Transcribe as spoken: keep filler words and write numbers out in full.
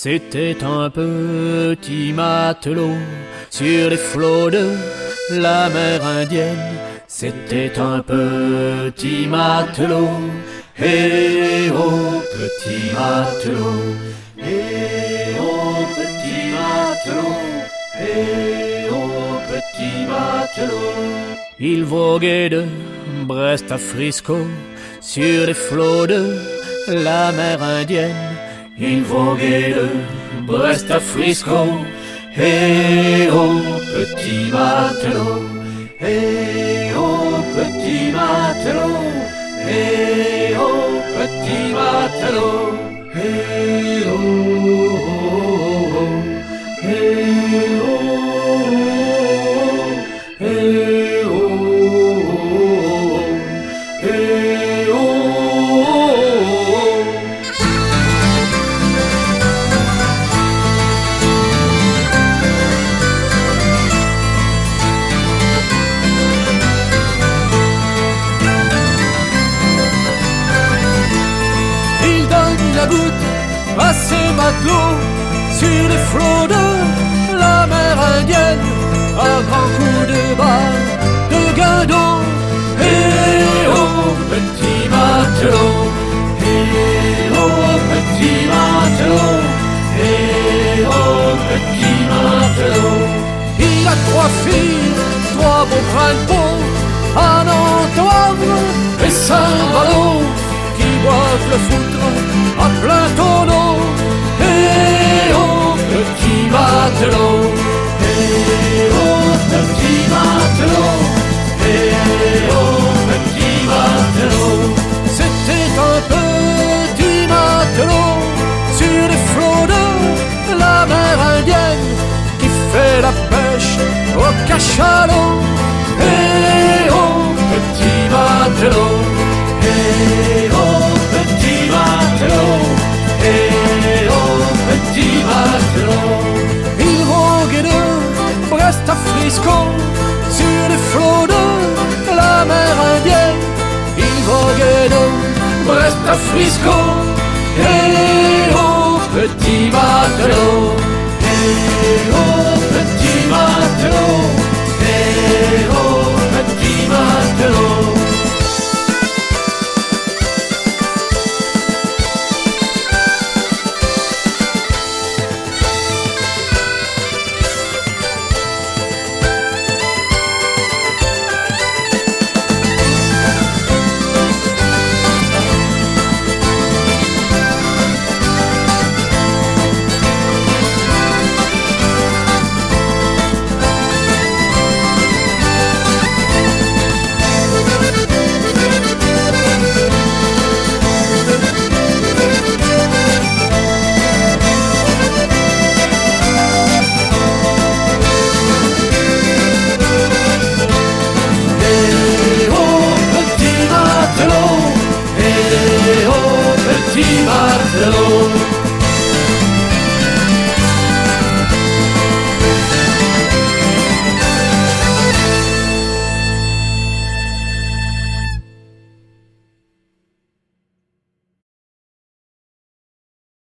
C'était un petit matelot sur les flots de la mer Indienne. C'était un petit matelot, et oh petit matelot, et oh petit matelot, et oh petit matelot. Il voguait de Brest à Frisco sur les flots de la mer Indienne. Il voguait de Brest à Frisco, et oh petit matelot, et oh petit matelot, et oh petit matelot, et oh, oh, oh, et oh, et oh, et oh. La goutte à ces matelots sur les flots de la mer Indienne, à grands coups de barre, de guindon. Et oh petit matelot, et oh petit matelot, et oh petit matelot. Il a trois filles, trois beaux brins de peau, un Antoine et Saint-Valo, qui boivent le foutre à plein tonneau. Et oh petit matelot, et oh petit matelot, et oh petit matelot. C'était un petit matelot sur les flots de la mer Indienne, qui fait la pêche au cachalot. Et oh petit matelot, et oh petit matelot, et oh petit matelot. Il voguait de Brest à Frisco sur les flots de la mer Indienne. Il voguait de Brest à Frisco, et oh petit matelot, et oh